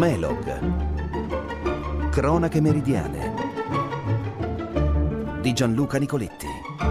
Melog. Cronache meridiane di Gianluca Nicoletti.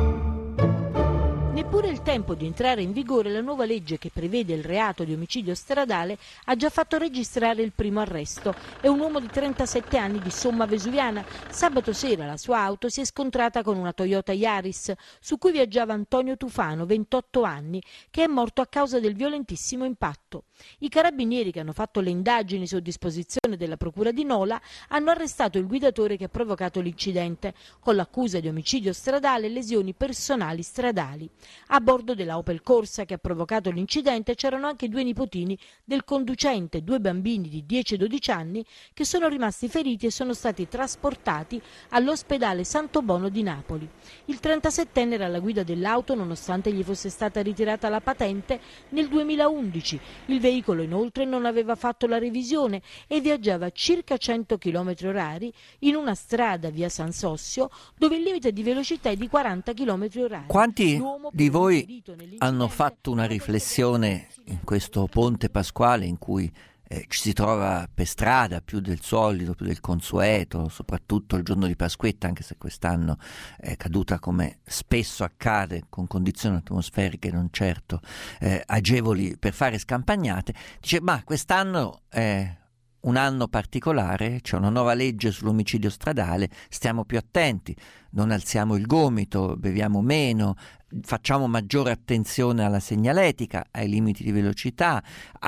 Neppure il tempo di entrare in vigore la nuova legge che prevede il reato di omicidio stradale ha già fatto registrare il primo arresto. È un uomo di 37 anni di Somma Vesuviana. Sabato sera la sua auto si è scontrata con una Toyota Yaris su cui viaggiava Antonio Tufano, 28 anni, che è morto a causa del violentissimo impatto. I carabinieri che hanno fatto le indagini su disposizione della procura di Nola hanno arrestato il guidatore che ha provocato l'incidente con l'accusa di omicidio stradale e lesioni personali stradali. A bordo della Opel Corsa che ha provocato l'incidente c'erano anche due nipotini del conducente, due bambini di 10 e 12 anni che sono rimasti feriti e sono stati trasportati all'ospedale Santo Bono di Napoli. Il 37enne era alla guida dell'auto nonostante gli fosse stata ritirata la patente nel 2011. Il veicolo inoltre non aveva fatto la revisione e viaggiava a circa 100 km/h in una strada via San Sossio dove il limite di velocità è di 40 km/h. Quanti di voi hanno fatto una riflessione in questo ponte pasquale in cui ci si trova per strada più del solito, più del consueto, soprattutto il giorno di Pasquetta, anche se quest'anno è caduta come spesso accade, con condizioni atmosferiche non certo agevoli per fare scampagnate, dice ma quest'anno è un anno particolare, c'è una nuova legge sull'omicidio stradale, stiamo più attenti, non alziamo il gomito, beviamo meno, facciamo maggiore attenzione alla segnaletica, ai limiti di velocità,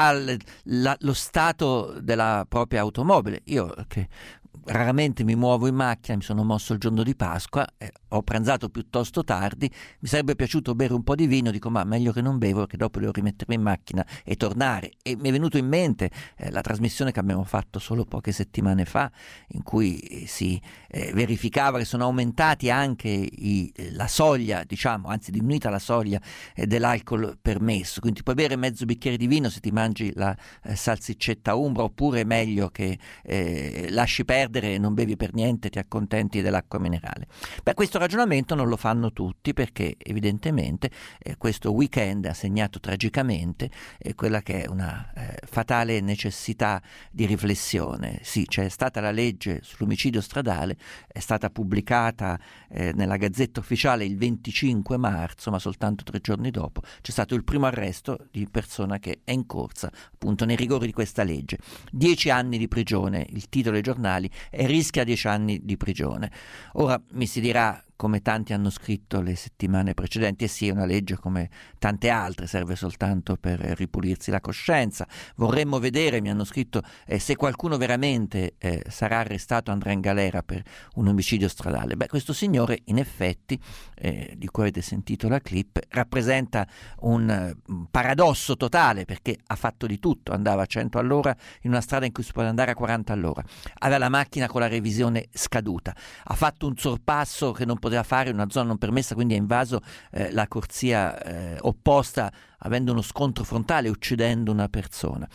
allo stato della propria automobile. Io che raramente mi muovo in macchina, mi sono mosso il giorno di Pasqua, ho pranzato piuttosto tardi, mi sarebbe piaciuto bere un po' di vino, dico ma meglio che non bevo che dopo devo rimettermi in macchina e tornare. E mi è venuto in mente la trasmissione che abbiamo fatto solo poche settimane fa in cui si verificava che sono aumentati anche la soglia, diciamo, anzi diminuita la soglia dell'alcol permesso, quindi puoi bere mezzo bicchiere di vino se ti mangi la salsiccetta umbra, oppure è meglio che lasci perdere e non bevi per niente, ti accontenti dell'acqua minerale. Beh, questo ragionamento non lo fanno tutti perché evidentemente questo weekend ha segnato tragicamente quella che è una fatale necessità di riflessione. Sì, c'è stata la legge sull'omicidio stradale, è stata pubblicata nella Gazzetta Ufficiale il 25 marzo, ma soltanto 3 giorni dopo c'è stato il primo arresto di persona che è in corsa appunto nei rigori di questa legge. 10 anni di prigione, il titolo dei giornali, e rischia 10 anni di prigione. Ora mi si dirà, come tanti hanno scritto le settimane precedenti, sì, è una legge come tante altre, serve soltanto per ripulirsi la coscienza. Vorremmo vedere, mi hanno scritto, se qualcuno veramente sarà arrestato, andrà in galera per un omicidio stradale. Beh, questo signore in effetti, di cui avete sentito la clip, rappresenta un paradosso totale, perché ha fatto di tutto, andava a 100 all'ora in una strada in cui si può andare a 40 all'ora, aveva la macchina con la revisione scaduta, ha fatto un sorpasso che non poteva fare in una zona non permessa, quindi ha invaso la corsia opposta, avendo uno scontro frontale, uccidendo una persona.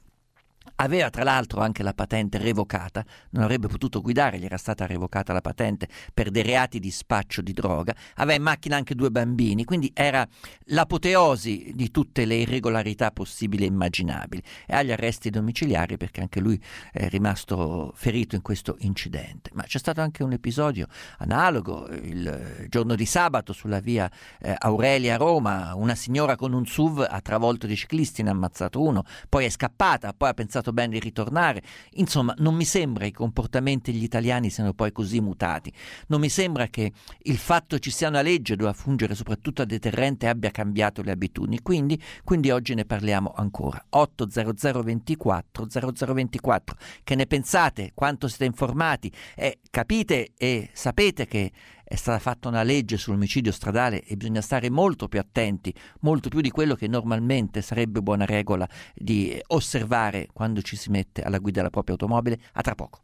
Aveva tra l'altro anche la patente revocata, non avrebbe potuto guidare, gli era stata revocata la patente per dei reati di spaccio di droga, aveva in macchina anche 2 bambini, quindi era l'apoteosi di tutte le irregolarità possibili e immaginabili, e agli arresti domiciliari perché anche lui è rimasto ferito in questo incidente. Ma c'è stato anche un episodio analogo il giorno di sabato sulla via Aurelia a Roma, una signora con un SUV ha travolto dei ciclisti, ne ha ammazzato uno, poi è scappata, poi ha pensato bene di ritornare. Insomma, non mi sembra i comportamenti degli italiani siano poi così mutati, non mi sembra che il fatto che ci sia una legge doveva fungere soprattutto a deterrente abbia cambiato le abitudini, quindi oggi ne parliamo ancora. 800 24 0024, che ne pensate? Quanto siete informati? Capite e sapete che è stata fatta una legge sull'omicidio stradale e bisogna stare molto più attenti, molto più di quello che normalmente sarebbe buona regola di osservare quando ci si mette alla guida della propria automobile. A tra poco.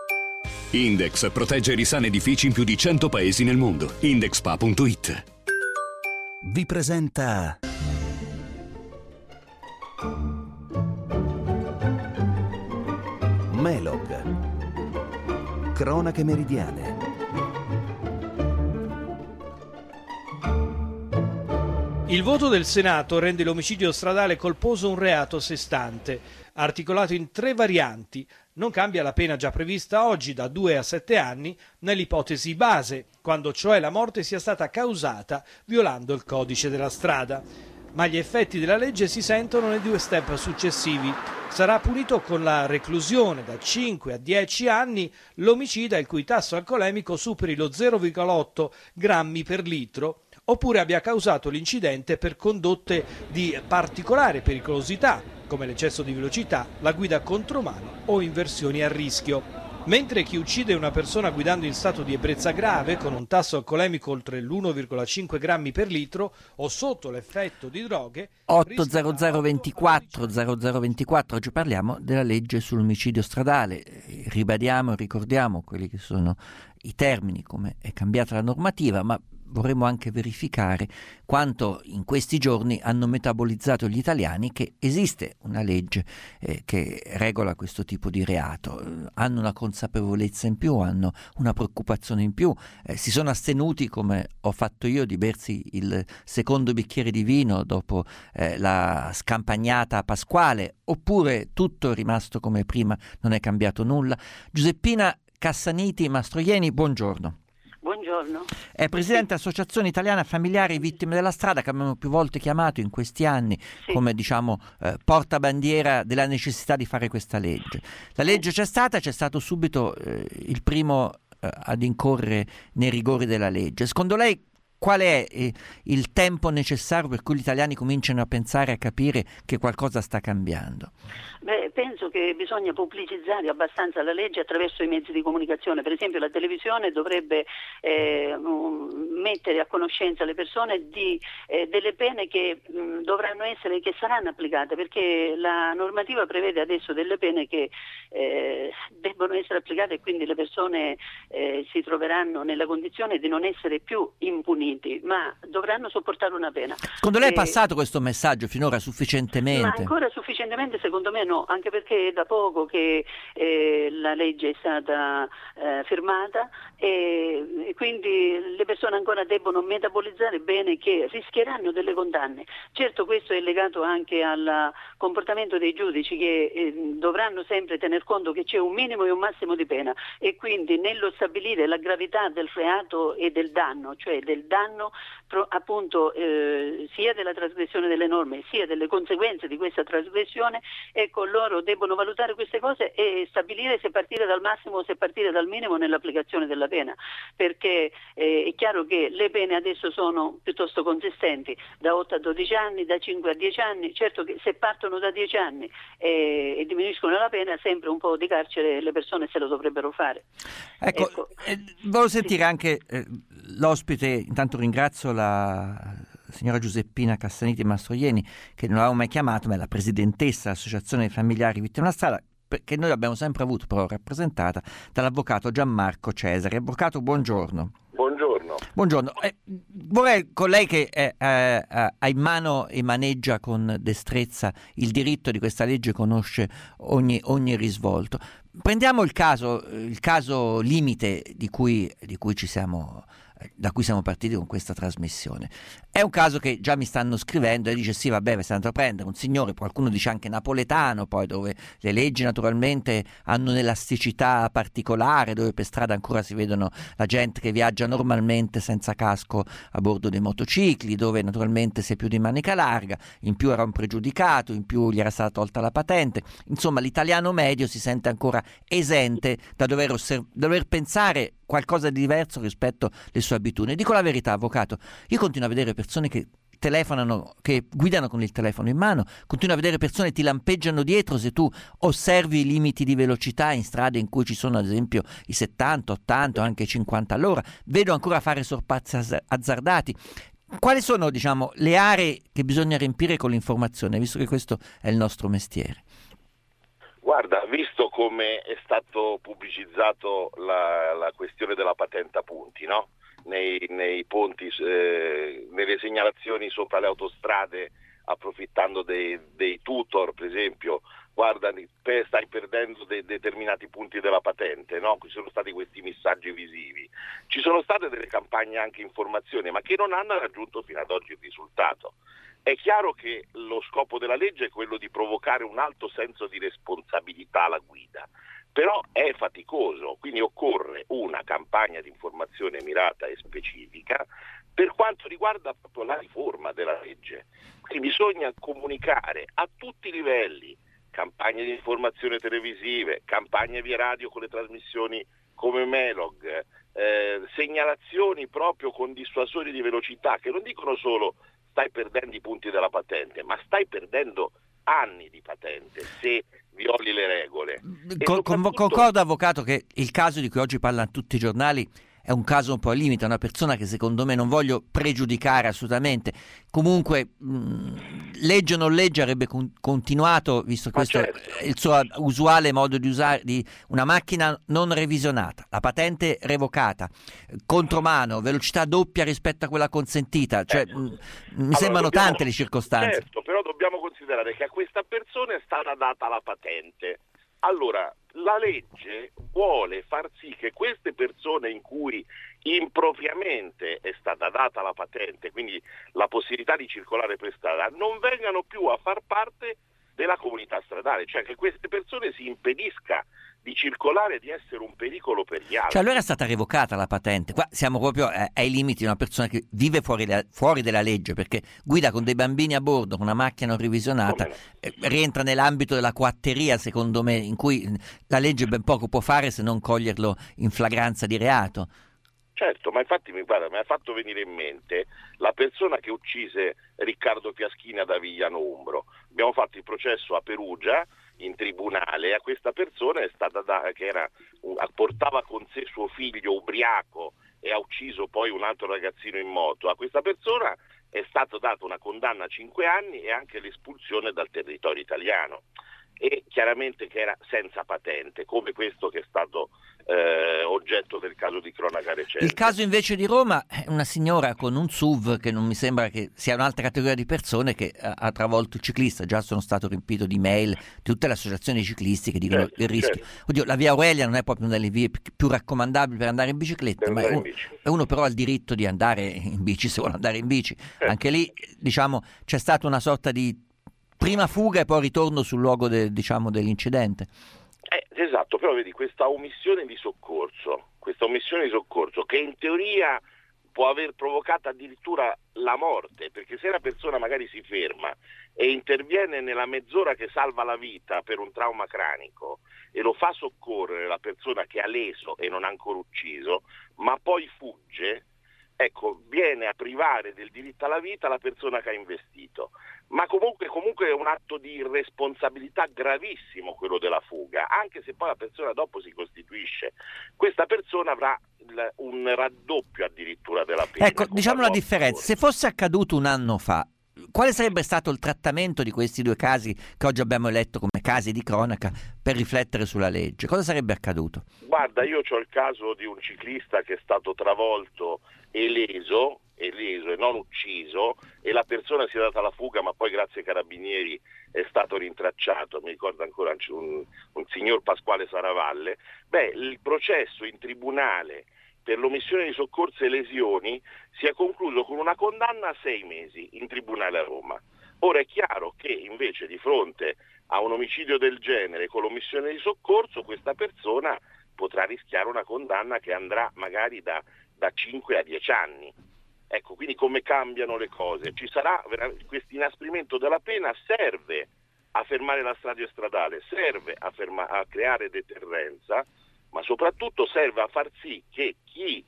Index protegge i sani edifici in più di 100 paesi nel mondo. Indexpa.it vi presenta Melog. Cronache meridiane Il voto del Senato rende l'omicidio stradale colposo un reato a sé stante, articolato in 3 varianti. Non cambia la pena già prevista oggi da 2 a 7 anni nell'ipotesi base, quando cioè la morte sia stata causata violando il codice della strada. Ma gli effetti della legge si sentono nei 2 step successivi. Sarà punito con la reclusione da 5 a 10 anni l'omicida il cui tasso alcolemico superi lo 0,8 grammi per litro, oppure abbia causato l'incidente per condotte di particolare pericolosità, come l'eccesso di velocità, la guida contromano o inversioni a rischio. Mentre chi uccide una persona guidando in stato di ebbrezza grave, con un tasso alcolemico oltre l'1,5 grammi per litro o sotto l'effetto di droghe... 80024 oggi parliamo della legge sull'omicidio stradale. Ribadiamo e ricordiamo quelli che sono i termini, come è cambiata la normativa, ma vorremmo anche verificare quanto in questi giorni hanno metabolizzato gli italiani che esiste una legge che regola questo tipo di reato. Hanno una consapevolezza in più, hanno una preoccupazione in più, si sono astenuti, come ho fatto io, di bersi il secondo bicchiere di vino dopo la scampagnata pasquale, oppure tutto è rimasto come prima, non è cambiato nulla. Giuseppina Cassaniti Mastroianni, buongiorno. Buongiorno. È Presidente Associazione Italiana Familiari Vittime della Strada, che abbiamo più volte chiamato in questi anni come portabandiera della necessità di fare questa legge. La legge c'è stato subito il primo ad incorrere nei rigori della legge. Secondo lei qual è il tempo necessario per cui gli italiani cominciano a pensare, a capire che qualcosa sta cambiando? Penso che bisogna pubblicizzare abbastanza la legge attraverso i mezzi di comunicazione. Per esempio la televisione dovrebbe mettere a conoscenza le persone delle pene che dovranno essere, che saranno applicate, perché la normativa prevede adesso delle pene che debbono essere applicate e quindi le persone si troveranno nella condizione di non essere più impuniti, ma dovranno sopportare una pena. Secondo lei è passato questo messaggio finora sufficientemente? Ma ancora sufficientemente secondo me no, anche perché è da poco che la legge è stata firmata e quindi le persone ancora debbono metabolizzare bene che rischieranno delle condanne. Certo, questo è legato anche al comportamento dei giudici, che dovranno sempre tener conto che c'è un minimo e un massimo di pena, e quindi nello stabilire la gravità del reato e del danno, cioè del danno appunto sia della trasgressione delle norme sia delle conseguenze di questa trasgressione, ecco, loro debbono valutare queste cose e stabilire se partire dal massimo o se partire dal minimo nell'applicazione della pena, perché è chiaro che le pene adesso sono piuttosto consistenti, da 8 a 12 anni, da 5 a 10 anni. Certo che se partono da 10 anni e diminuiscono la pena, sempre un po' di carcere le persone se lo dovrebbero fare. Ecco. Volevo sentire anche l'ospite. Intanto ringrazio la signora Giuseppina Cassaniti Mastroianni, che non avevamo mai chiamato, ma è la presidentessa dell'Associazione Familiari Vittime della Strada, che noi abbiamo sempre avuto però rappresentata dall'avvocato Gianmarco Cesari. Avvocato, buongiorno. Buongiorno. Vorrei, con lei che ha in mano e maneggia con destrezza il diritto di questa legge, conosce ogni risvolto. Prendiamo il caso limite da cui siamo partiti con questa trasmissione. È un caso che già mi stanno scrivendo e dice sì, vabbè, è stato a prendere un signore, qualcuno dice anche napoletano, poi dove le leggi naturalmente hanno un'elasticità particolare, dove per strada ancora si vedono la gente che viaggia normalmente senza casco a bordo dei motocicli, dove naturalmente si è più di manica larga, in più era un pregiudicato, in più gli era stata tolta la patente. Insomma, l'italiano medio si sente ancora esente da dover pensare qualcosa di diverso rispetto alle sue abitudini. Dico la verità, avvocato, io continuo a vedere persone che telefonano, che guidano con il telefono in mano, continuo a vedere persone che ti lampeggiano dietro se tu osservi i limiti di velocità in strade in cui ci sono ad esempio i 70, 80 o anche 50 all'ora, vedo ancora fare sorpassi azzardati. Quali sono, le aree che bisogna riempire con l'informazione, visto che questo è il nostro mestiere? Guarda, visto come è stato pubblicizzato la questione della patente a punti, no? Nei ponti, nelle segnalazioni sopra le autostrade approfittando dei tutor, per esempio, guarda, stai perdendo determinati punti della patente, no? Ci sono stati questi messaggi visivi, ci sono state delle campagne anche informazione, ma che non hanno raggiunto fino ad oggi il risultato. È chiaro che lo scopo della legge è quello di provocare un alto senso di responsabilità alla guida, però è faticoso, quindi occorre una campagna di informazione mirata e specifica per quanto riguarda proprio la riforma della legge. Quindi bisogna comunicare a tutti i livelli, campagne di informazione televisive, campagne via radio con le trasmissioni come Melog, segnalazioni proprio con dissuasori di velocità che non dicono solo stai perdendo i punti della patente, ma stai perdendo anni di patente se violi le regole. Concordo, avvocato, che il caso di cui oggi parlano tutti i giornali è un caso un po' al limite, una persona che secondo me, non voglio pregiudicare assolutamente, comunque legge o non legge avrebbe continuato, visto questo il suo usuale modo di usare di una macchina non revisionata, la patente revocata, contromano, velocità doppia rispetto a quella consentita, cioè mi sembrano tante le circostanze. Certo, però dobbiamo considerare che a questa persona è stata data la patente. Allora, la legge vuole far sì che queste persone in cui impropriamente è stata data la patente, quindi la possibilità di circolare per strada, non vengano più a far parte della comunità stradale, cioè che queste persone si impedisca di circolare e di essere un pericolo per gli altri. Cioè allora è stata revocata la patente. Qua siamo proprio ai limiti di una persona che vive fuori della legge, perché guida con dei bambini a bordo, con una macchina non revisionata, rientra nell'ambito della coatteria, secondo me, in cui la legge ben poco può fare se non coglierlo in flagranza di reato. Certo, ma infatti mi ha fatto venire in mente la persona che uccise Riccardo Fiaschina da Vigliano Umbro. Abbiamo fatto il processo a Perugia in tribunale, a questa persona è stata portava con sé suo figlio ubriaco e ha ucciso poi un altro ragazzino in moto. A questa persona è stata data una condanna a 5 anni e anche l'espulsione dal territorio italiano. E chiaramente che era senza patente, come questo che è stato oggetto del caso di cronaca recente. Il caso invece di Roma è una signora con un SUV che non mi sembra che sia un'altra categoria di persone che ha travolto il ciclista. Già sono stato riempito di mail di tutte le associazioni ciclisti che dicono il rischio. Oddio, la via Aurelia non è proprio una delle vie più raccomandabili per andare in bicicletta, ma uno però ha il diritto di andare in bici se vuole andare in bici. Anche lì, diciamo, c'è stata una sorta di prima fuga e poi ritorno sul luogo dell'incidente. Esatto, però vedi questa omissione di soccorso che in teoria può aver provocato addirittura la morte, perché se la persona magari si ferma e interviene nella mezz'ora che salva la vita per un trauma cranico e lo fa soccorrere la persona che ha leso e non ha ancora ucciso, ma poi fugge, ecco, viene a privare del diritto alla vita la persona che ha investito. Ma comunque è un atto di irresponsabilità gravissimo quello della fuga, anche se poi la persona dopo si costituisce. Questa persona avrà un raddoppio addirittura della pena. Ecco, diciamo la differenza. Se fosse accaduto un anno fa, quale sarebbe stato il trattamento di questi due casi che oggi abbiamo eletto come casi di cronaca per riflettere sulla legge? Cosa sarebbe accaduto? Guarda, io ho il caso di un ciclista che è stato travolto e leso e non ucciso, e la persona si è data la fuga, ma poi grazie ai carabinieri è stato rintracciato. Mi ricordo ancora un signor Pasquale Saravalle. Il processo in tribunale per l'omissione di soccorso e lesioni si è concluso con una condanna a 6 mesi in tribunale a Roma. Ora è chiaro che invece di fronte a un omicidio del genere con l'omissione di soccorso questa persona potrà rischiare una condanna che andrà magari da 5 a 10 anni. Ecco, quindi come cambiano le cose? Ci sarà questo inasprimento della pena, serve a fermare la strage stradale, serve a creare deterrenza, ma soprattutto serve a far sì che chi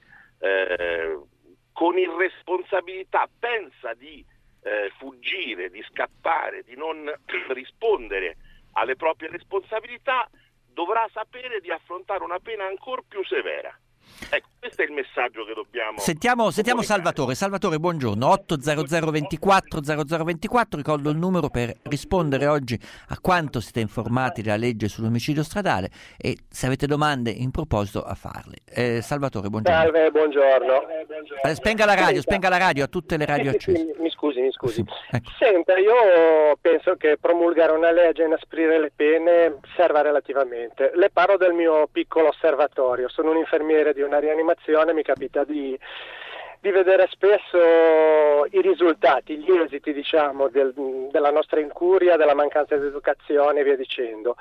con irresponsabilità pensa di fuggire, di scappare, di non rispondere alle proprie responsabilità, dovrà sapere di affrontare una pena ancora più severa. Ecco, questo è il messaggio che dobbiamo... Sentiamo Salvatore. Salvatore, buongiorno. 800 24 0024, ricordo il numero per rispondere oggi a quanto siete informati della legge sull'omicidio stradale e se avete domande in proposito a farle. Salvatore, buongiorno. Salve, buongiorno. Spenga la radio, a tutte le radio accese. Sì, mi scusi. Sì, ecco. Senta, io penso che promulgare una legge e inasprire le pene serva relativamente. Le parlo del mio piccolo osservatorio. Sono un infermiere di una rianimazione, mi capita di vedere spesso i risultati, gli esiti, diciamo, della nostra incuria, della mancanza di educazione e via dicendo.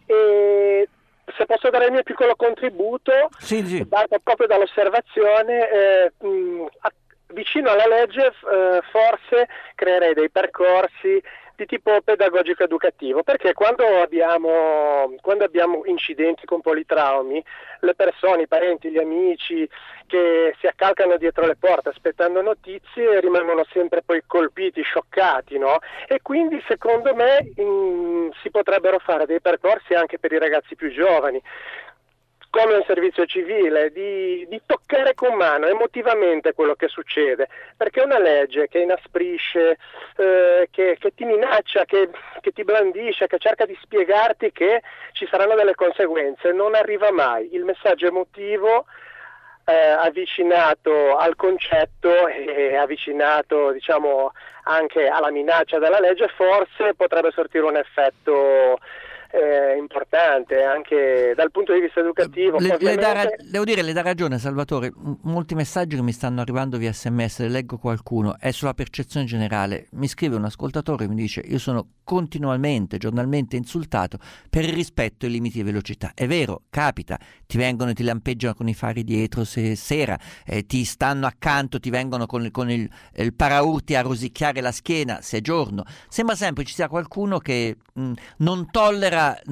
E se posso dare il mio piccolo contributo, sì. dato proprio dall'osservazione, vicino alla legge forse creerei dei percorsi di tipo pedagogico educativo, perché quando abbiamo incidenti con politraumi, le persone, i parenti, gli amici che si accalcano dietro le porte aspettando notizie rimangono sempre poi colpiti, scioccati, no? E quindi secondo me si potrebbero fare dei percorsi anche per i ragazzi più giovani, come un servizio civile, di toccare con mano emotivamente quello che succede, perché una legge che inasprisce, che ti minaccia, che ti blandisce, che cerca di spiegarti che ci saranno delle conseguenze, non arriva mai. Il messaggio emotivo avvicinato al concetto e avvicinato, diciamo, anche alla minaccia della legge, forse potrebbe sortire un effetto importante anche dal punto di vista educativo. Devo dire, le dà ragione Salvatore, molti messaggi che mi stanno arrivando via SMS, ne leggo qualcuno, è sulla percezione generale. Mi scrive un ascoltatore e mi dice: io sono continuamente, giornalmente insultato per il rispetto ai limiti di velocità. È vero, capita, ti vengono e ti lampeggiano con i fari dietro se sera, ti stanno accanto, ti vengono con il paraurti a rosicchiare la schiena se è giorno. Sembra sempre ci sia qualcuno che non tollera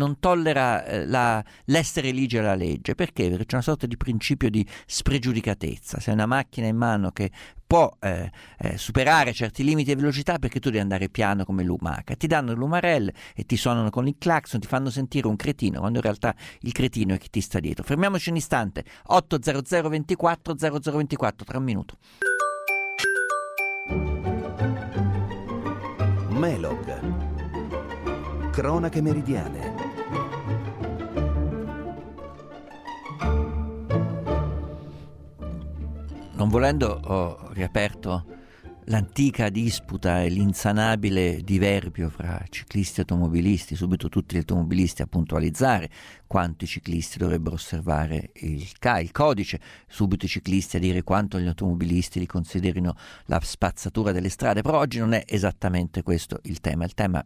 l'essere ligia alla legge. Perché? Perché c'è una sorta di principio di spregiudicatezza. Se hai una macchina in mano che può superare certi limiti di velocità, perché tu devi andare piano come lumaca? Ti danno l'umarelle e ti suonano con il clacson, ti fanno sentire un cretino, quando in realtà il cretino è chi ti sta dietro. Fermiamoci un istante. 800 24 0024, tra un minuto. Melog. Cronache meridiane. Non volendo, ho riaperto l'antica disputa e l'insanabile diverbio fra ciclisti e automobilisti, subito tutti gli automobilisti a puntualizzare quanto i ciclisti dovrebbero osservare il codice, subito i ciclisti a dire quanto gli automobilisti li considerino la spazzatura delle strade. Però oggi non è esattamente questo il tema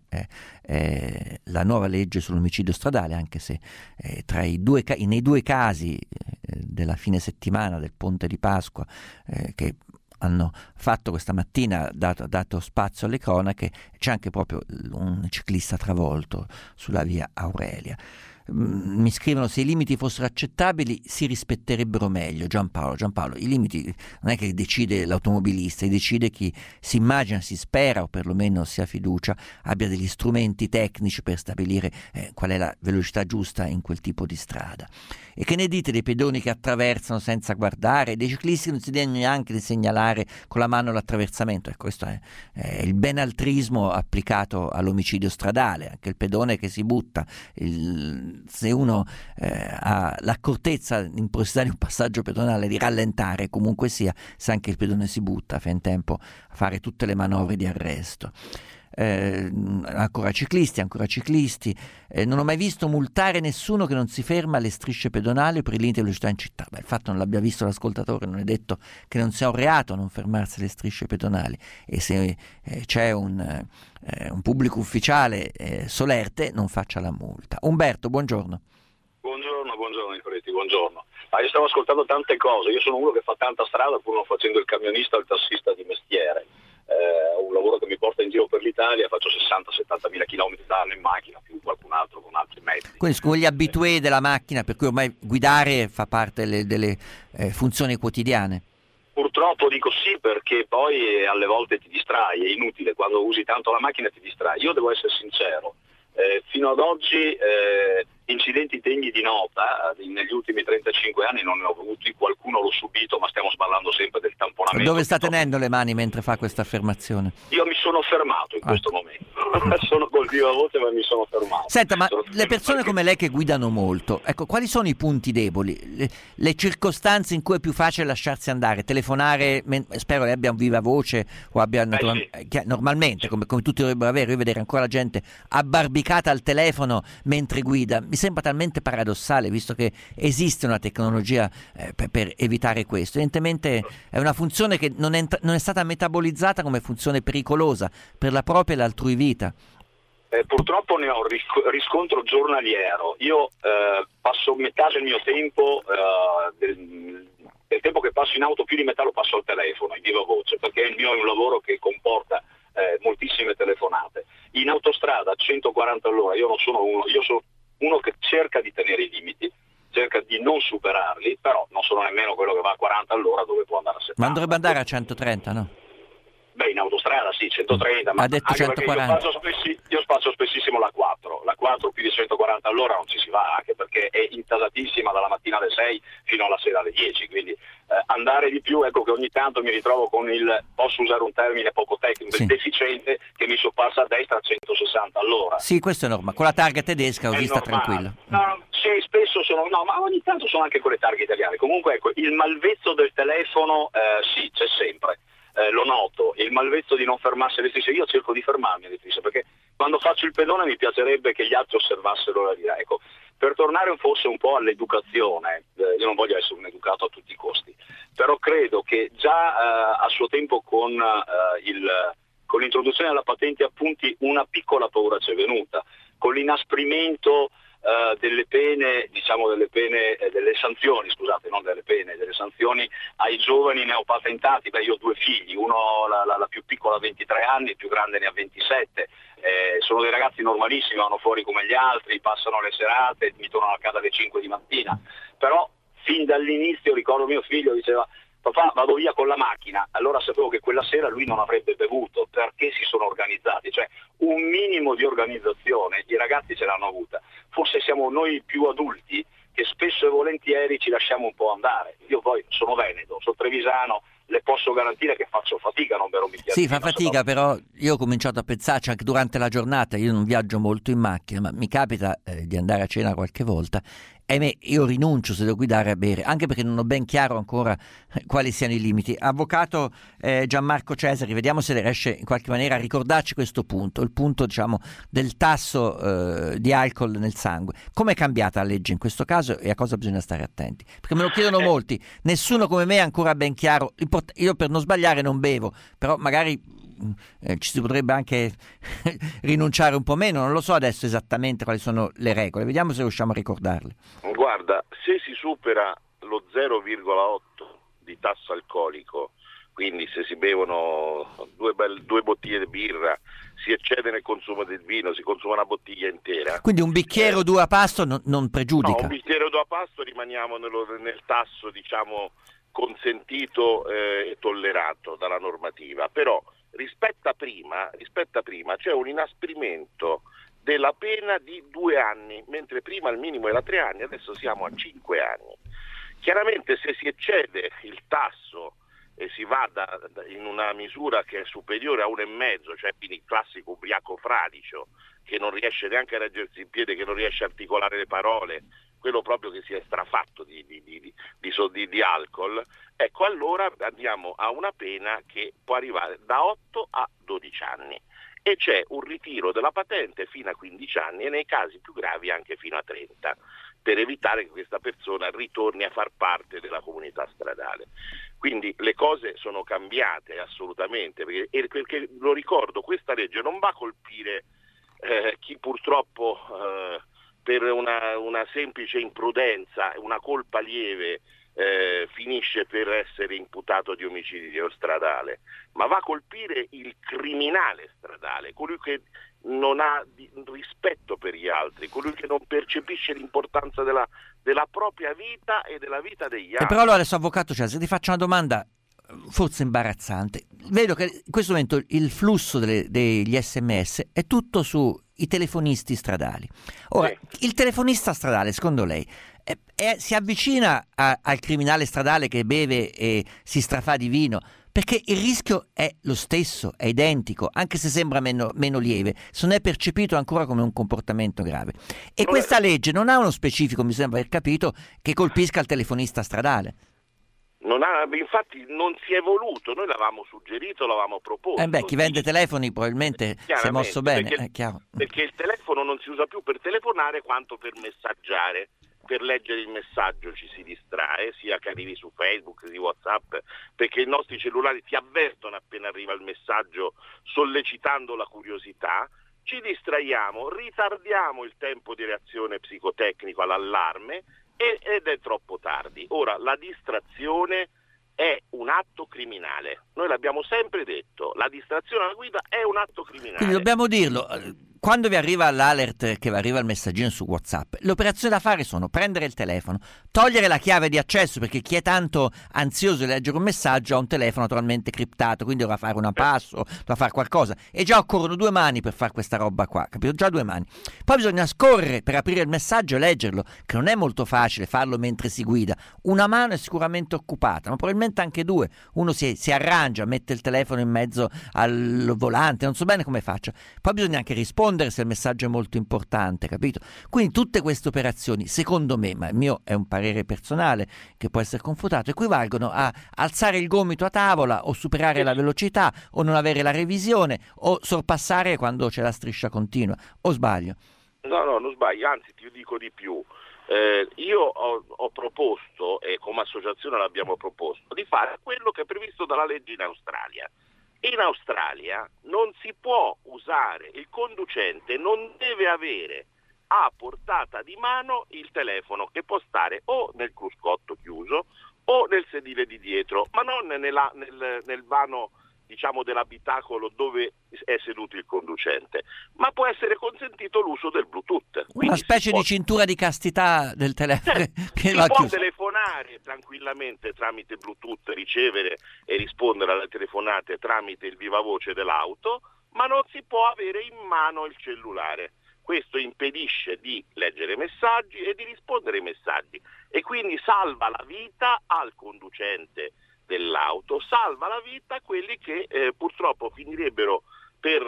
è la nuova legge sull'omicidio stradale, anche se nei due casi della fine settimana del Ponte di Pasqua che hanno fatto questa mattina, dato spazio alle cronache, c'è anche proprio un ciclista travolto sulla via Aurelia. Mi scrivono: se i limiti fossero accettabili si rispetterebbero meglio. Giampaolo, i limiti non è che decide l'automobilista, li decide chi si immagina, si spera, o perlomeno si ha fiducia abbia degli strumenti tecnici per stabilire qual è la velocità giusta in quel tipo di strada. E che ne dite dei pedoni che attraversano senza guardare, dei ciclisti che non si devono neanche di segnalare con la mano l'attraversamento? Ecco, questo è il benaltrismo applicato all'omicidio stradale. Anche il pedone che si butta, se uno ha l'accortezza in processare un passaggio pedonale di rallentare, comunque sia, se anche il pedone si butta, fa in tempo a fare tutte le manovre di arresto. Ancora ciclisti, non ho mai visto multare nessuno che non si ferma alle strisce pedonali per i limiti di velocità in città. Il fatto non l'abbia visto l'ascoltatore non è detto che non sia un reato non fermarsi alle strisce pedonali, e se c'è un pubblico ufficiale solerte non faccia la multa. Umberto, buongiorno. Buongiorno Nicoletti, buongiorno. Io stavo ascoltando tante cose, io sono uno che fa tanta strada pur non facendo il camionista o il tassista di mestiere. Ho un lavoro che mi porta in giro per l'Italia, faccio 60-70 mila chilometri l'anno in macchina, più qualcun altro con altri mezzi. Quindi con gli abitué della macchina, per cui ormai guidare fa parte delle funzioni quotidiane. Purtroppo dico sì, perché poi alle volte ti distrai, è inutile, quando usi tanto la macchina ti distrai. Io devo essere sincero, fino ad oggi incidenti degni di nota, negli ultimi 35 anni non ne ho avuti, qualcuno l'ho subito, ma stiamo parlando sempre del tamponamento. Dove sta tenendo le mani mentre fa questa affermazione? Io mi sono fermato in questo momento, sono col viva voce, ma mi sono fermato. Senta, ma le persone come lei che guidano molto, ecco, quali sono i punti deboli, le circostanze in cui è più facile lasciarsi andare, telefonare, spero lei abbia un viva voce o abbia normalmente, come tutti dovrebbero avere, io vedere ancora la gente abbarbicata al telefono mentre guida, mi sembra talmente paradossale, visto che esiste una tecnologia per evitare questo. Evidentemente è una funzione che non è stata metabolizzata come funzione pericolosa per la propria e l'altrui vita. Purtroppo ne ho riscontro giornaliero. Io passo metà del mio tempo, del tempo che passo in auto, più di metà lo passo al telefono, in viva voce, perché il mio è un lavoro che comporta moltissime telefonate. In autostrada a 140 all'ora io non sono uno, io sono uno che cerca di tenere i limiti, cerca di non superarli, però non sono nemmeno quello che va a 40 all'ora dove può andare a 70. Ma non dovrebbe andare a 130, no? Beh, in autostrada sì, 130, ma ha detto 140. Io spazio spessissimo la 4 più di 140 all'ora non ci si va, anche perché è intasatissima dalla mattina alle 6 fino alla sera alle 10, quindi andare di più, ecco che ogni tanto mi ritrovo con posso usare un termine poco tecnico, sì, il deficiente che mi sorpassa a destra a 160 all'ora. Sì, questo è normale, con la targa tedesca così sta tranquillo. No, sì, spesso ma ogni tanto sono anche con le targhe italiane. Comunque ecco, il malvezzo del telefono sì, c'è sempre. Lo noto, il malvezzo di non fermarsi alle strisce. Io cerco di fermarmi alle strisce perché quando faccio il pedone mi piacerebbe che gli altri osservassero la via. Ecco, per tornare forse un po' all'educazione, io non voglio essere un educato a tutti i costi, però credo che già a suo tempo con l'introduzione della patente a punti una piccola paura ci è venuta, con l'inasprimento delle pene, delle sanzioni, scusate, non delle pene, delle sanzioni ai giovani neopatentati. Beh, io ho 2 figli, uno la più piccola ha 23 anni, il più grande ne ha 27, sono dei ragazzi normalissimi, vanno fuori come gli altri, passano le serate, mi tornano a casa alle 5 di mattina, però fin dall'inizio ricordo mio figlio diceva: papà, vado via con la macchina. Allora sapevo che quella sera lui non avrebbe bevuto, perché si sono organizzati, cioè un minimo di organizzazione i ragazzi ce l'hanno avuta. Forse siamo noi più adulti che spesso e volentieri ci lasciamo un po' andare. Io poi sono veneto, sono trevisano, le posso garantire che faccio fatica a non bere un bicchiere. Sì, fa fatica, però io ho cominciato a pensarci anche durante la giornata. Io non viaggio molto in macchina, ma mi capita di andare a cena qualche volta. Io rinuncio, se devo guidare, a bere, anche perché non ho ben chiaro ancora quali siano i limiti. Avvocato Gianmarco Cesari, vediamo se riesce in qualche maniera a ricordarci questo punto, il punto del tasso di alcol nel sangue. Come è cambiata la legge in questo caso e a cosa bisogna stare attenti? Perché me lo chiedono molti, nessuno come me ha ancora ben chiaro. Io per non sbagliare non bevo, però magari ci si potrebbe anche rinunciare un po' meno, non lo so adesso esattamente quali sono le regole, vediamo se riusciamo a ricordarle. Guarda, se si supera lo 0,8 di tasso alcolico, quindi se si bevono due bottiglie di birra, si eccede nel consumo del vino, si consuma una bottiglia intera. Quindi un bicchiere o 2 a pasto non pregiudica? No, un bicchiere o 2 a pasto rimaniamo nel tasso consentito e tollerato dalla normativa, però rispetto a prima c'è un inasprimento della pena di 2 anni, mentre prima il minimo era 3 anni, adesso siamo a 5 anni. Chiaramente se si eccede il tasso e si va in una misura che è superiore a 1,5, cioè quindi il classico ubriaco fradicio che non riesce neanche a reggersi in piedi, che non riesce a articolare le parole, quello proprio che si è strafatto di alcol, ecco, allora andiamo a una pena che può arrivare da 8 a 12 anni e c'è un ritiro della patente fino a 15 anni e nei casi più gravi anche fino a 30, per evitare che questa persona ritorni a far parte della comunità stradale. Quindi le cose sono cambiate assolutamente, perché lo ricordo, questa legge non va a colpire chi purtroppo per una semplice imprudenza, una colpa lieve, finisce per essere imputato di omicidio stradale, ma va a colpire il criminale stradale, colui che non ha rispetto per gli altri, colui che non percepisce l'importanza della propria vita e della vita degli altri. Però allora adesso, avvocato Cesari, ti faccio una domanda forse imbarazzante. Vedo che in questo momento il flusso degli SMS è tutto su i telefonisti stradali. Ora, il telefonista stradale, secondo lei, si avvicina al criminale stradale che beve e si strafà di vino? Perché il rischio è lo stesso, è identico, anche se sembra meno lieve, se non è percepito ancora come un comportamento grave. E questa legge non ha uno specifico, mi sembra aver capito, che colpisca il telefonista stradale. Infatti non si è voluto, noi l'avevamo suggerito, l'avevamo proposto. Chi vende telefoni probabilmente si è mosso bene, è chiaro. Perché il telefono non si usa più per telefonare quanto per messaggiare. Per leggere il messaggio ci si distrae, sia che arrivi su Facebook, di WhatsApp, perché i nostri cellulari ti avvertono appena arriva il messaggio, sollecitando la curiosità. Ci distraiamo, ritardiamo il tempo di reazione psicotecnico all'allarme ed è troppo tardi. Ora, la distrazione è un atto criminale. Noi l'abbiamo sempre detto, la distrazione alla guida è un atto criminale. Quindi dobbiamo dirlo. Quando vi arriva l'alert, che vi arriva il messaggino su WhatsApp, le operazioni da fare sono prendere il telefono, togliere la chiave di accesso, perché chi è tanto ansioso di leggere un messaggio ha un telefono naturalmente criptato, quindi dovrà fare una password, dovrà fare qualcosa, e già occorrono 2 mani per fare questa roba qua, capito? Già 2 mani. Poi bisogna scorrere per aprire il messaggio e leggerlo, che non è molto facile farlo mentre si guida. Una mano è sicuramente occupata, ma probabilmente anche 2. Uno si arrangia, mette il telefono in mezzo al volante, non so bene come faccia. Poi bisogna anche rispondere se il messaggio è molto importante, capito? Quindi tutte queste operazioni, secondo me, ma il mio è un parere personale che può essere confutato, equivalgono a alzare il gomito a tavola o superare la velocità o non avere la revisione o sorpassare quando c'è la striscia continua. O sbaglio? No, non sbaglio, anzi ti dico di più. Io ho proposto, e come associazione l'abbiamo proposto, di fare quello che è previsto dalla legge in Australia. In Australia non si può usare, il conducente non deve avere a portata di mano il telefono, che può stare o nel cruscotto chiuso o nel sedile di dietro, ma non nel vano, diciamo, dell'abitacolo dove è seduto il conducente, ma può essere consentito l'uso del Bluetooth. Una specie di cintura di castità del telefono. Si può telefonare tranquillamente tramite Bluetooth, ricevere e rispondere alle telefonate tramite il vivavoce dell'auto, ma non si può avere in mano il cellulare. Questo impedisce di leggere messaggi e di rispondere ai messaggi, e quindi salva la vita al conducente dell'auto, salva la vita a quelli che purtroppo finirebbero per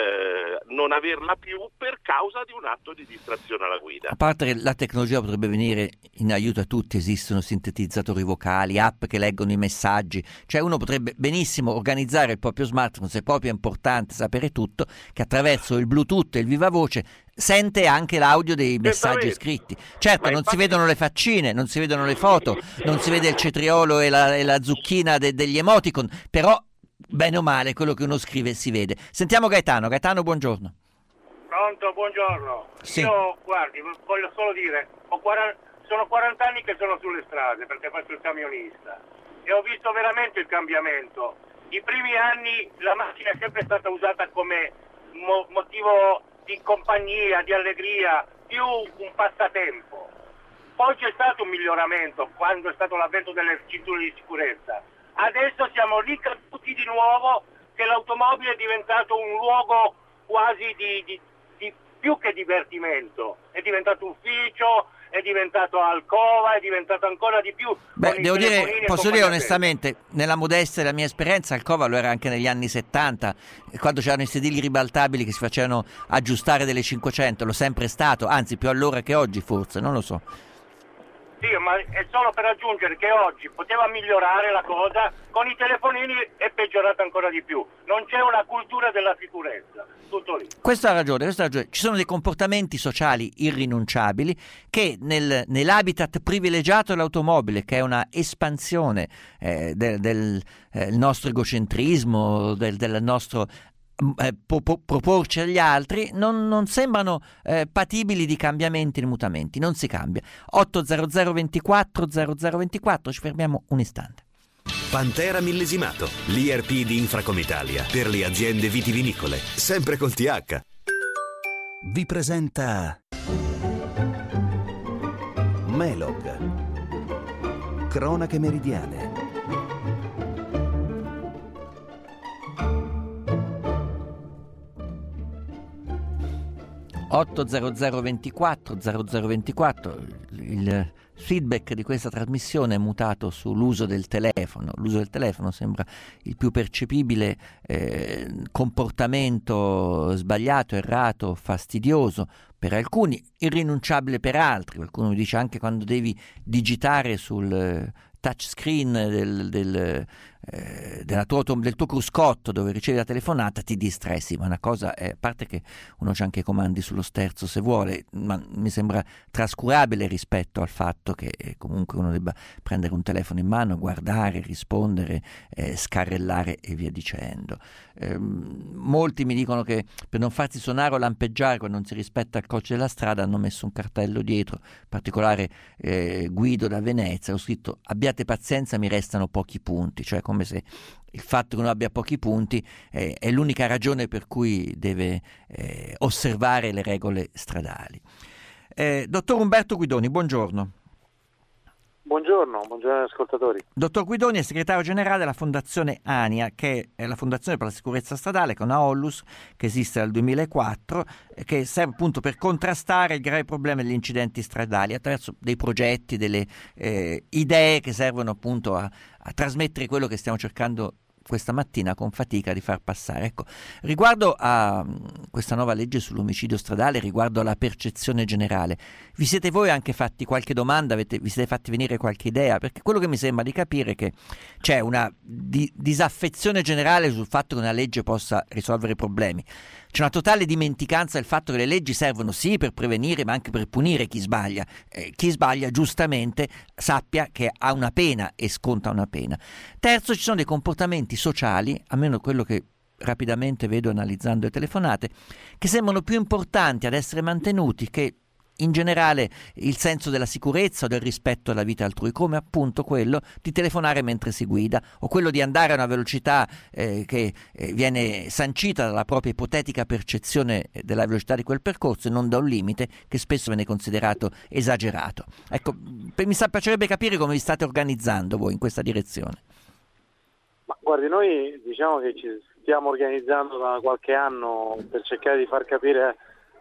non averla più per causa di un atto di distrazione alla guida. A parte che la tecnologia potrebbe venire in aiuto a tutti, esistono sintetizzatori vocali, app che leggono i messaggi, cioè uno potrebbe benissimo organizzare il proprio smartphone, se proprio è importante sapere tutto, che attraverso il Bluetooth e il vivavoce sente anche l'audio dei messaggi scritti. Certo, non si vedono le faccine, non si vedono le foto, non si vede il cetriolo e la zucchina degli emoticon, però bene o male quello che uno scrive si vede. Sentiamo Gaetano. Gaetano, buongiorno. Pronto, buongiorno. Sì. Io, guardi, voglio solo dire, sono 40 anni che sono sulle strade perché faccio il camionista e ho visto veramente il cambiamento. I primi anni la macchina è sempre stata usata come motivo di compagnia, di allegria, più un passatempo. Poi c'è stato un miglioramento quando è stato l'avvento delle cinture di sicurezza. Adesso siamo ricaduti di nuovo che l'automobile è diventato un luogo quasi di più che divertimento, è diventato ufficio, è diventato alcova, è diventato ancora di più. Devo dire, posso dire onestamente, nella modestia della mia esperienza, alcova lo era anche negli anni 70, quando c'erano i sedili ribaltabili che si facevano aggiustare delle 500, l'ho sempre stato, anzi più allora che oggi forse, non lo so. Sì, ma è solo per aggiungere che oggi poteva migliorare la cosa, con i telefonini è peggiorata ancora di più. Non c'è una cultura della sicurezza, tutto lì. Questa ha ragione. Ci sono dei comportamenti sociali irrinunciabili che nell'habitat privilegiato dell'automobile, che è una espansione del nostro egocentrismo, del nostro proporci agli altri, non sembrano patibili di cambiamenti e mutamenti. Non si cambia. 800 24 0024, ci fermiamo un istante. Pantera millesimato, l'IRP di Infracom Italia per le aziende vitivinicole, sempre col TH. Vi presenta Melog, cronache meridiane. 80024 0024. Il feedback di questa trasmissione è mutato sull'uso del telefono. L'uso del telefono sembra il più percepibile comportamento sbagliato, errato, fastidioso per alcuni, irrinunciabile per altri. Qualcuno mi dice anche quando devi digitare sul touchscreen del tuo cruscotto dove ricevi la telefonata ti distressi, ma una cosa è, a parte che uno c'ha anche i comandi sullo sterzo se vuole, ma mi sembra trascurabile rispetto al fatto che comunque uno debba prendere un telefono in mano, guardare, rispondere, scarrellare e via dicendo. Molti mi dicono che per non farsi suonare o lampeggiare quando non si rispetta il codice della strada hanno messo un cartello dietro, in particolare Guido da Venezia, ho scritto: abbiate pazienza, mi restano pochi punti, cioè come se il fatto che uno abbia pochi punti è l'unica ragione per cui deve osservare le regole stradali. Dottor Umberto Guidoni, buongiorno. Buongiorno ascoltatori. Dottor Guidoni è segretario generale della Fondazione ANIA, che è la Fondazione per la Sicurezza Stradale, che è una ONLUS che esiste dal 2004, che serve appunto per contrastare il grave problema degli incidenti stradali attraverso dei progetti, delle idee che servono appunto a trasmettere quello che stiamo cercando questa mattina con fatica di far passare. Ecco, riguardo a questa nuova legge sull'omicidio stradale, riguardo alla percezione generale, vi siete voi anche fatti qualche domanda, vi siete fatti venire qualche idea? Perché quello che mi sembra di capire è che c'è una disaffezione generale sul fatto che una legge possa risolvere i problemi. C'è una totale dimenticanza del fatto che le leggi servono sì per prevenire ma anche per punire chi sbaglia. Chi sbaglia giustamente sappia che ha una pena e sconta una pena. Terzo, ci sono dei comportamenti sociali, almeno quello che rapidamente vedo analizzando le telefonate, che sembrano più importanti ad essere mantenuti che in generale il senso della sicurezza o del rispetto alla vita altrui, come appunto quello di telefonare mentre si guida o quello di andare a una velocità che viene sancita dalla propria ipotetica percezione della velocità di quel percorso e non da un limite che spesso viene considerato esagerato. Ecco, mi piacerebbe capire come vi state organizzando voi in questa direzione. Ma guardi, noi diciamo che ci stiamo organizzando da qualche anno per cercare di far capire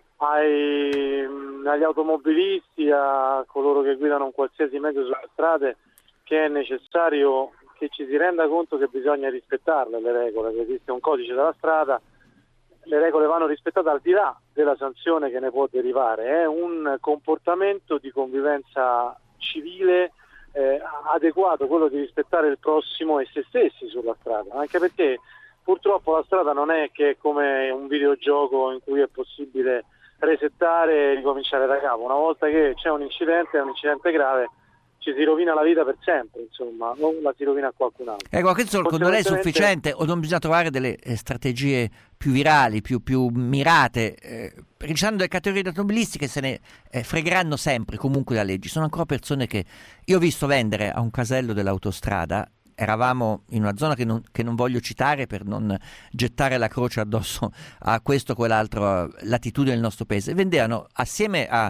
agli automobilisti, a coloro che guidano un qualsiasi mezzo sulle strade, che è necessario che ci si renda conto che bisogna rispettarle le regole, che esiste un codice della strada, le regole vanno rispettate al di là della sanzione che ne può derivare, è un comportamento di convivenza civile adeguato, quello di rispettare il prossimo e se stessi sulla strada, anche perché purtroppo la strada non è che è come un videogioco in cui è possibile resettare e ricominciare da capo. Una volta che c'è un incidente grave, ci si rovina la vita per sempre, insomma, non la si rovina a qualcun altro. Ecco, questo secondo lei è sufficiente o non bisogna trovare delle strategie più virali, più mirate? Pensando alle categorie di automobilisti che se ne fregheranno sempre comunque la legge, sono ancora persone che io ho visto vendere a un casello dell'autostrada. Eravamo in una zona che non voglio citare per non gettare la croce addosso a questo o quell'altro latitudine del nostro paese. Vendevano assieme a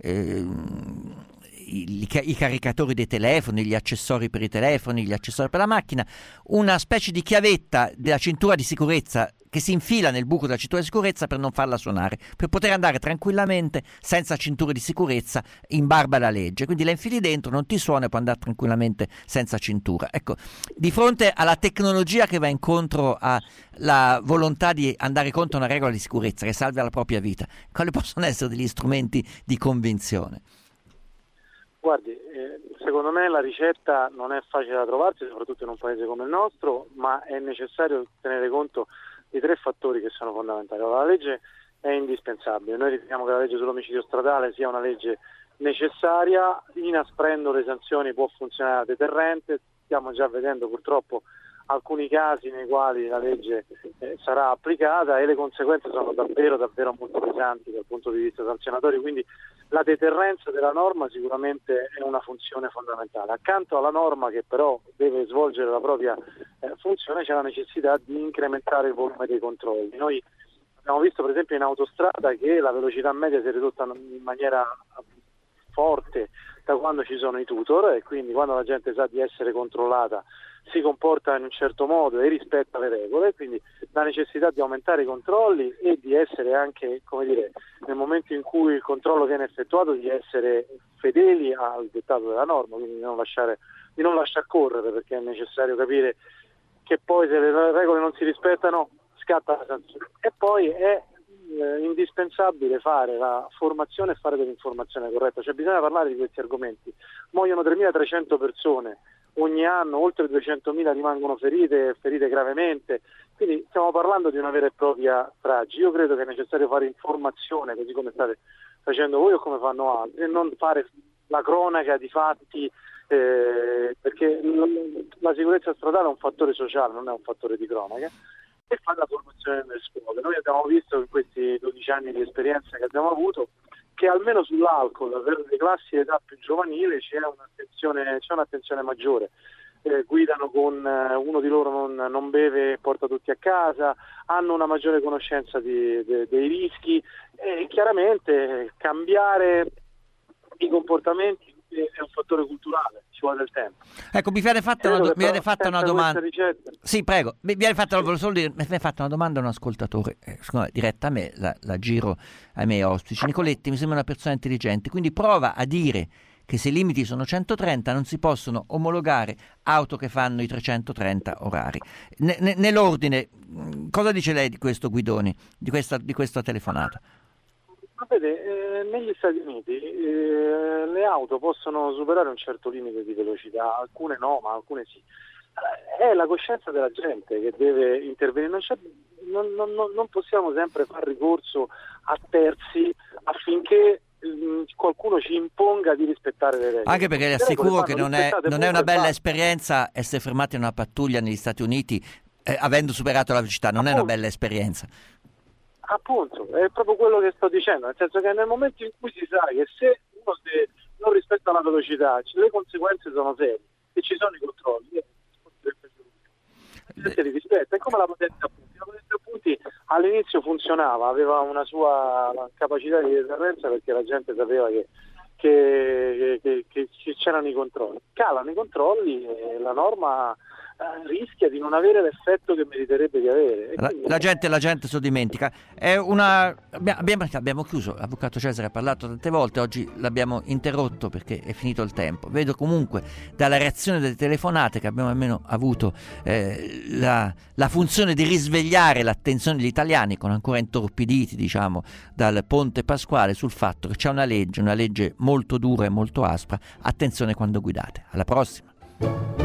i caricatori dei telefoni, gli accessori per i telefoni, gli accessori per la macchina, una specie di chiavetta della cintura di sicurezza che si infila nel buco della cintura di sicurezza per non farla suonare, per poter andare tranquillamente senza cinture di sicurezza in barba alla legge. Quindi la infili dentro, non ti suona e puoi andare tranquillamente senza cintura. Ecco, di fronte alla tecnologia che va incontro alla volontà di andare contro una regola di sicurezza che salva la propria vita, quali possono essere degli strumenti di convinzione? Guardi, secondo me la ricetta non è facile da trovarsi, soprattutto in un paese come il nostro, ma è necessario tenere conto di tre fattori che sono fondamentali. Allora, la legge è indispensabile, noi riteniamo che la legge sull'omicidio stradale sia una legge necessaria, inasprendo le sanzioni può funzionare da deterrente, stiamo già vedendo purtroppo alcuni casi nei quali la legge sarà applicata e le conseguenze sono davvero molto pesanti dal punto di vista sanzionatorio, quindi la deterrenza della norma sicuramente è una funzione fondamentale. Accanto alla norma che però deve svolgere la propria funzione c'è la necessità di incrementare il volume dei controlli. Noi abbiamo visto per esempio in autostrada che la velocità media si è ridotta in maniera forte da quando ci sono i tutor e quindi quando la gente sa di essere controllata si comporta in un certo modo e rispetta le regole, quindi la necessità di aumentare i controlli e di essere anche, come dire, nel momento in cui il controllo viene effettuato, di essere fedeli al dettato della norma, quindi di non lasciar correre, perché è necessario capire che poi se le regole non si rispettano scatta la sanzione. E poi è indispensabile fare la formazione e fare dell'informazione corretta, cioè bisogna parlare di questi argomenti. Muoiono 3.300 persone ogni anno, oltre 200.000 rimangono ferite gravemente, quindi stiamo parlando di una vera e propria tragedia. Io credo che è necessario fare informazione, così come state facendo voi o come fanno altri, e non fare la cronaca di fatti, perché la sicurezza stradale è un fattore sociale, non è un fattore di cronaca, e fare la formazione nelle scuole. Noi abbiamo visto in questi 12 anni di esperienza che abbiamo avuto che almeno sull'alcol per le classi di età più giovanili c'è un'attenzione maggiore. Guidano con uno di loro non beve e porta tutti a casa, hanno una maggiore conoscenza dei rischi, e chiaramente cambiare i comportamenti è un fattore culturale, ci vuole del tempo. Ecco, mi viene fatta una domanda. Sì, prego. Mi viene fatta una domanda a un ascoltatore. Diretta a me, la giro ai miei ospiti. Nicoletti mi sembra una persona intelligente, quindi prova a dire che se i limiti sono 130 non si possono omologare auto che fanno i 330 orari. Nell'ordine, cosa dice lei di questo, Guidoni, di questa telefonata? Ma vede, negli Stati Uniti le auto possono superare un certo limite di velocità, alcune no, ma alcune sì. È la coscienza della gente che deve intervenire, non possiamo sempre fare ricorso a terzi affinché qualcuno ci imponga di rispettare le regole. Anche perché le assicuro che non è una bella esperienza essere fermati in una pattuglia negli Stati Uniti avendo superato la velocità, non è una bella esperienza. Appunto, è proprio quello che sto dicendo, nel senso che nel momento in cui si sa che se uno non rispetta la velocità, le conseguenze sono serie e ci sono i controlli, si rispetta. È come la patente a punti. La patente a punti all'inizio funzionava, aveva una sua capacità di deterrenza perché la gente sapeva che c'erano i controlli. Calano i controlli e la norma rischia di non avere l'effetto che meriterebbe di avere. La gente se lo dimentica. Abbiamo chiuso, l'avvocato Cesare ha parlato tante volte, oggi l'abbiamo interrotto perché è finito il tempo. Vedo comunque dalla reazione delle telefonate che abbiamo almeno avuto la funzione di risvegliare l'attenzione degli italiani, con ancora intorpiditi dal Ponte Pasquale, sul fatto che c'è una legge molto dura e molto aspra. Attenzione quando guidate. Alla prossima.